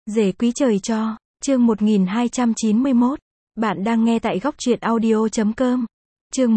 Rể quý trời cho, chương 1291. Bạn đang nghe tại góc truyện audio.com. Chương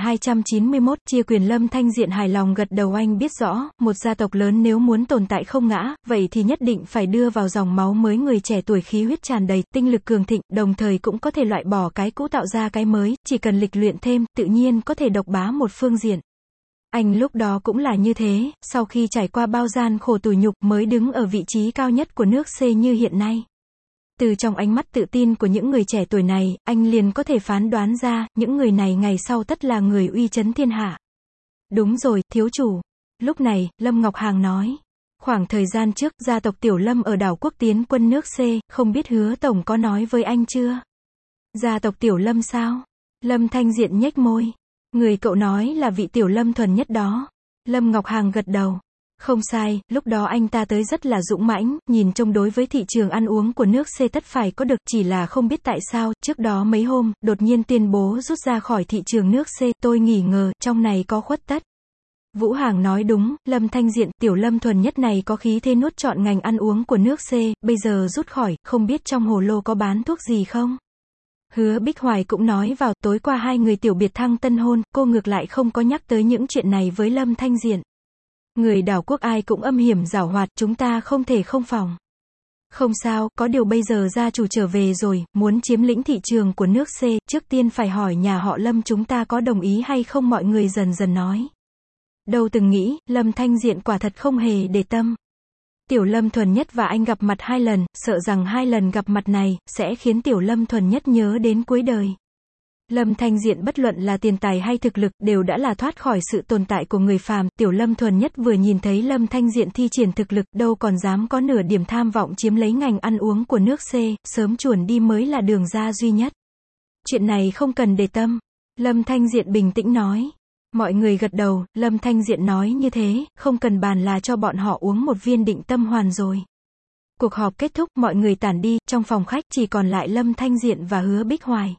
1291, chia quyền. Lâm Thanh Diện hài lòng gật đầu. Anh biết rõ, một gia tộc lớn nếu muốn tồn tại không ngã, vậy thì nhất định phải đưa vào dòng máu mới người trẻ tuổi khí huyết tràn đầy, tinh lực cường thịnh, đồng thời cũng có thể loại bỏ cái cũ tạo ra cái mới, chỉ cần lịch luyện thêm, tự nhiên có thể độc bá một phương diện. Anh lúc đó cũng là như thế, sau khi trải qua bao gian khổ tủi nhục mới đứng ở vị trí cao nhất của nước C như hiện nay. Từ trong ánh mắt tự tin của những người trẻ tuổi này, anh liền có thể phán đoán ra, những người này ngày sau tất là người uy chấn thiên hạ. Đúng rồi, thiếu chủ. Lúc này, Lâm Ngọc Hàng nói. Khoảng thời gian trước, gia tộc Tiểu Lâm ở đảo quốc tiến quân nước C, không biết Hứa Tổng có nói với anh chưa? Gia tộc Tiểu Lâm sao? Lâm Thanh Diện nhếch môi. Người cậu nói là vị Tiểu Lâm thuần nhất đó. Lâm Ngọc Hàng gật đầu. Không sai, lúc đó anh ta tới rất là dũng mãnh, nhìn trông đối với thị trường ăn uống của nước C tất phải có được, chỉ là không biết tại sao, trước đó mấy hôm, đột nhiên tuyên bố rút ra khỏi thị trường nước C, tôi nghi ngờ, trong này có khuất tất. Vũ Hàng nói đúng, Lâm Thanh Diện, Tiểu Lâm thuần nhất này có khí thế nuốt trọn ngành ăn uống của nước C, bây giờ rút khỏi, không biết trong hồ lô có bán thuốc gì không? Hứa Bích Hoài cũng nói vào, tối qua hai người tiểu biệt thăng tân hôn, cô ngược lại không có nhắc tới những chuyện này với Lâm Thanh Diện. Người đảo quốc ai cũng âm hiểm giảo hoạt, chúng ta không thể không phòng. Không sao, có điều bây giờ gia chủ trở về rồi, muốn chiếm lĩnh thị trường của nước C, trước tiên phải hỏi nhà họ Lâm chúng ta có đồng ý hay không, mọi người dần dần nói. Đâu từng nghĩ, Lâm Thanh Diện quả thật không hề để tâm. Tiểu Lâm thuần nhất và anh gặp mặt 2 lần, sợ rằng 2 lần gặp mặt này, sẽ khiến Tiểu Lâm thuần nhất nhớ đến cuối đời. Lâm Thanh Diện bất luận là tiền tài hay thực lực, đều đã là thoát khỏi sự tồn tại của người phàm. Tiểu Lâm thuần nhất vừa nhìn thấy Lâm Thanh Diện thi triển thực lực, đâu còn dám có nửa điểm tham vọng chiếm lấy ngành ăn uống của nước C, sớm chuồn đi mới là đường ra duy nhất. Chuyện này không cần để tâm. Lâm Thanh Diện bình tĩnh nói. Mọi người gật đầu, Lâm Thanh Diện nói như thế, không cần bàn là cho bọn họ uống một viên định tâm hoàn rồi. Cuộc họp kết thúc, mọi người tản đi, trong phòng khách chỉ còn lại Lâm Thanh Diện và Hứa Bích Hoài.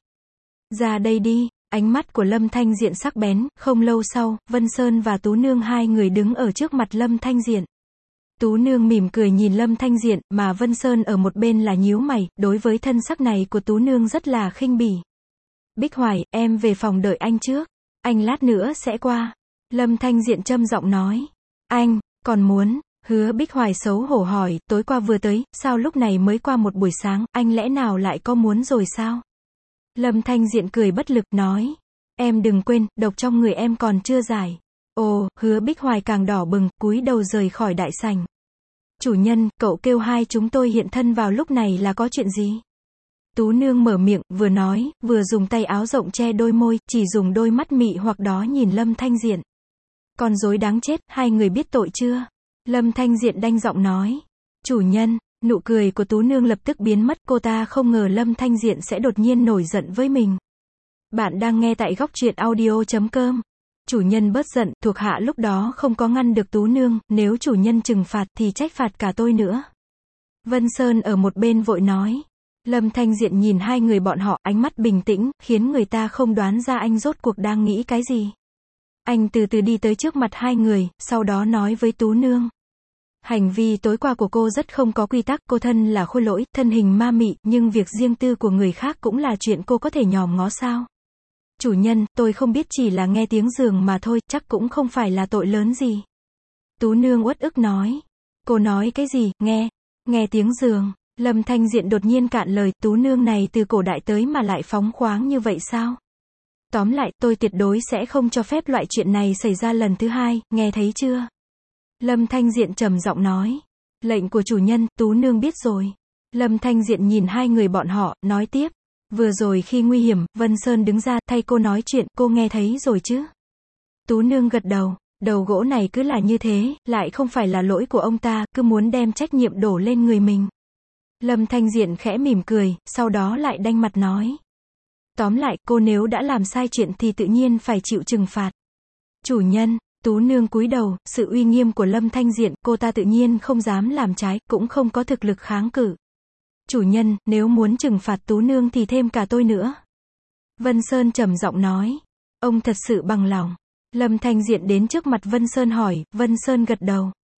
Ra đây đi, ánh mắt của Lâm Thanh Diện sắc bén, không lâu sau, Vân Sơn và Tú Nương hai người đứng ở trước mặt Lâm Thanh Diện. Tú Nương mỉm cười nhìn Lâm Thanh Diện, mà Vân Sơn ở một bên là nhíu mày, đối với thân sắc này của Tú Nương rất là khinh bỉ. Bích Hoài, em về phòng đợi anh trước, anh lát nữa sẽ qua. Lâm Thanh Diện trầm giọng nói. Anh, còn muốn? Hứa Bích Hoài xấu hổ hỏi, tối qua vừa tới, sao lúc này mới qua một buổi sáng, anh lẽ nào lại có muốn rồi sao? Lâm Thanh Diện cười bất lực nói. Em đừng quên, độc trong người em còn chưa giải. Ồ, Hứa Bích Hoài càng đỏ bừng, cúi đầu rời khỏi đại sảnh. Chủ nhân, cậu kêu hai chúng tôi hiện thân vào lúc này là có chuyện gì? Tú Nương mở miệng, vừa nói, vừa dùng tay áo rộng che đôi môi, chỉ dùng đôi mắt mị hoặc đó nhìn Lâm Thanh Diện. Con rối đáng chết, hai người biết tội chưa? Lâm Thanh Diện đanh giọng nói. Chủ nhân. Nụ cười của Tú Nương lập tức biến mất, cô ta không ngờ Lâm Thanh Diện sẽ đột nhiên nổi giận với mình. Bạn đang nghe tại góc truyện audio.com. Chủ nhân bớt giận, thuộc hạ lúc đó không có ngăn được Tú Nương, nếu chủ nhân trừng phạt thì trách phạt cả tôi nữa. Vân Sơn ở một bên vội nói. Lâm Thanh Diện nhìn hai người bọn họ, ánh mắt bình tĩnh, khiến người ta không đoán ra anh rốt cuộc đang nghĩ cái gì. Anh từ từ đi tới trước mặt hai người, sau đó nói với Tú Nương. Hành vi tối qua của cô rất không có quy tắc, cô thân là khôi lỗi, thân hình ma mị, nhưng việc riêng tư của người khác cũng là chuyện cô có thể nhòm ngó sao? Chủ nhân, tôi không biết, chỉ là nghe tiếng giường mà thôi, chắc cũng không phải là tội lớn gì. Tú Nương uất ức nói. Cô nói cái gì, nghe tiếng giường. Lâm Thanh Diện đột nhiên cạn lời, Tú Nương này từ cổ đại tới mà lại phóng khoáng như vậy sao? Tóm lại, tôi tuyệt đối sẽ không cho phép loại chuyện này xảy ra lần thứ hai, nghe thấy chưa? Lâm Thanh Diện trầm giọng nói. Lệnh của chủ nhân, Tú Nương biết rồi. Lâm Thanh Diện nhìn hai người bọn họ, nói tiếp. Vừa rồi khi nguy hiểm, Vân Sơn đứng ra, thay cô nói chuyện, cô nghe thấy rồi chứ? Tú Nương gật đầu. Đầu gỗ này cứ là như thế, lại không phải là lỗi của ông ta, cứ muốn đem trách nhiệm đổ lên người mình. Lâm Thanh Diện khẽ mỉm cười, sau đó lại đanh mặt nói. Tóm lại, cô nếu đã làm sai chuyện thì tự nhiên phải chịu trừng phạt. Chủ nhân. Tú Nương cúi đầu, sự uy nghiêm của Lâm Thanh Diện, cô ta tự nhiên không dám làm trái, cũng không có thực lực kháng cự. Chủ nhân, nếu muốn trừng phạt Tú Nương thì thêm cả tôi nữa. Vân Sơn trầm giọng nói. Ông thật sự bằng lòng. Lâm Thanh Diện đến trước mặt Vân Sơn hỏi, Vân Sơn gật đầu.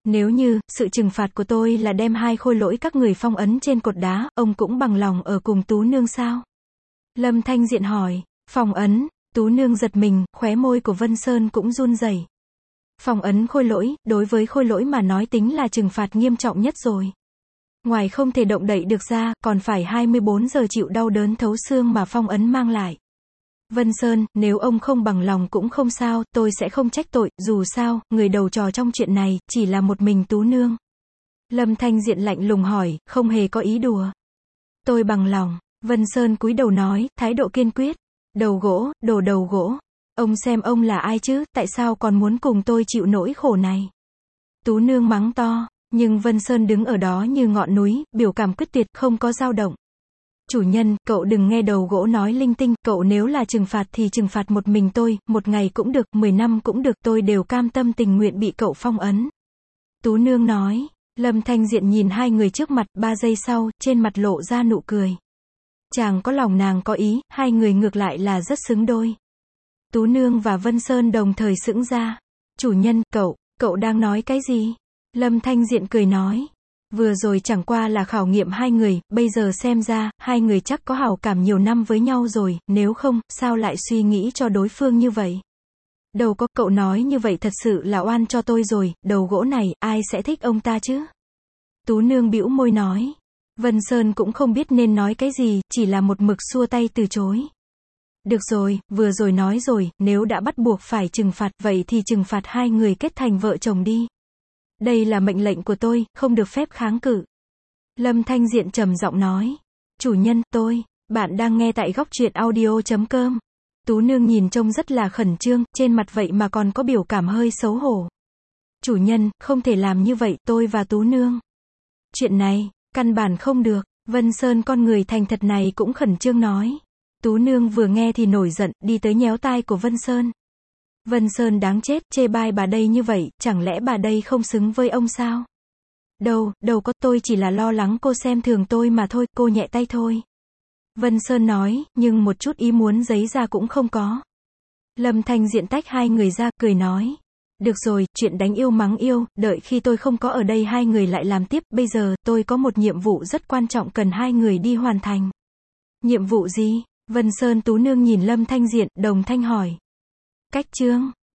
Nếu như, sự trừng phạt của tôi là đem hai khôi lỗi các người phong ấn trên cột đá, ông cũng bằng lòng ở cùng Tú Nương sao? Lâm Thanh Diện hỏi. Phong ấn, Tú Nương giật mình, khóe môi của Vân Sơn cũng run rẩy. Phong ấn khôi lỗi, đối với khôi lỗi mà nói tính là trừng phạt nghiêm trọng nhất rồi. Ngoài không thể động đậy được ra, còn phải 24 giờ chịu đau đớn thấu xương mà phong ấn mang lại. Vân Sơn, nếu ông không bằng lòng cũng không sao, tôi sẽ không trách tội, dù sao, người đầu trò trong chuyện này, chỉ là một mình Tú Nương. Lâm Thanh Diện lạnh lùng hỏi, không hề có ý đùa. Tôi bằng lòng, Vân Sơn cúi đầu nói, thái độ kiên quyết. Đầu gỗ, đồ đầu gỗ. Ông xem ông là ai chứ, tại sao còn muốn cùng tôi chịu nỗi khổ này? Tú Nương mắng to, nhưng Vân Sơn đứng ở đó như ngọn núi, biểu cảm quyết tuyệt, không có dao động. Chủ nhân, cậu đừng nghe đầu gỗ nói linh tinh, cậu nếu là trừng phạt thì trừng phạt một mình tôi, 1 ngày cũng được, 10 năm cũng được, tôi đều cam tâm tình nguyện bị cậu phong ấn. Tú Nương nói. Lâm Thanh Diện nhìn hai người trước mặt, 3 giây sau, trên mặt lộ ra nụ cười. Chàng có lòng nàng có ý, hai người ngược lại là rất xứng đôi. Tú Nương và Vân Sơn đồng thời sững ra. Chủ nhân, cậu đang nói cái gì? Lâm Thanh Diện cười nói. Vừa rồi chẳng qua là khảo nghiệm hai người, bây giờ xem ra, hai người chắc có hảo cảm nhiều năm với nhau rồi, nếu không, sao lại suy nghĩ cho đối phương như vậy? Đâu có, cậu nói như vậy thật sự là oan cho tôi rồi, đầu gỗ này, ai sẽ thích ông ta chứ? Tú Nương bĩu môi nói. Vân Sơn cũng không biết nên nói cái gì, chỉ là một mực xua tay từ chối. Được rồi, vừa rồi nói rồi, nếu đã bắt buộc phải trừng phạt, vậy thì trừng phạt hai người kết thành vợ chồng đi. Đây là mệnh lệnh của tôi, không được phép kháng cự. Lâm Thanh Diện trầm giọng nói. Chủ nhân, bạn đang nghe tại góc truyện audio.com. Tú Nương nhìn trông rất là khẩn trương, trên mặt vậy mà còn có biểu cảm hơi xấu hổ. Chủ nhân, không thể làm như vậy, tôi và Tú Nương. Chuyện này, căn bản không được. Vân Sơn con người thành thật này cũng khẩn trương nói. Tú Nương vừa nghe thì nổi giận, đi tới nhéo tai của Vân Sơn. Vân Sơn đáng chết, chê bai bà đây như vậy, chẳng lẽ bà đây không xứng với ông sao? Đâu có, tôi chỉ là lo lắng cô xem thường tôi mà thôi, cô nhẹ tay thôi. Vân Sơn nói, nhưng một chút ý muốn giấy ra cũng không có. Lâm Thanh Diện tách hai người ra, cười nói. Được rồi, chuyện đánh yêu mắng yêu, đợi khi tôi không có ở đây hai người lại làm tiếp, bây giờ, tôi có một nhiệm vụ rất quan trọng cần hai người đi hoàn thành. Nhiệm vụ gì? Vân Sơn Tú Nương nhìn Lâm Thanh Diện, đồng thanh hỏi. Cách chương.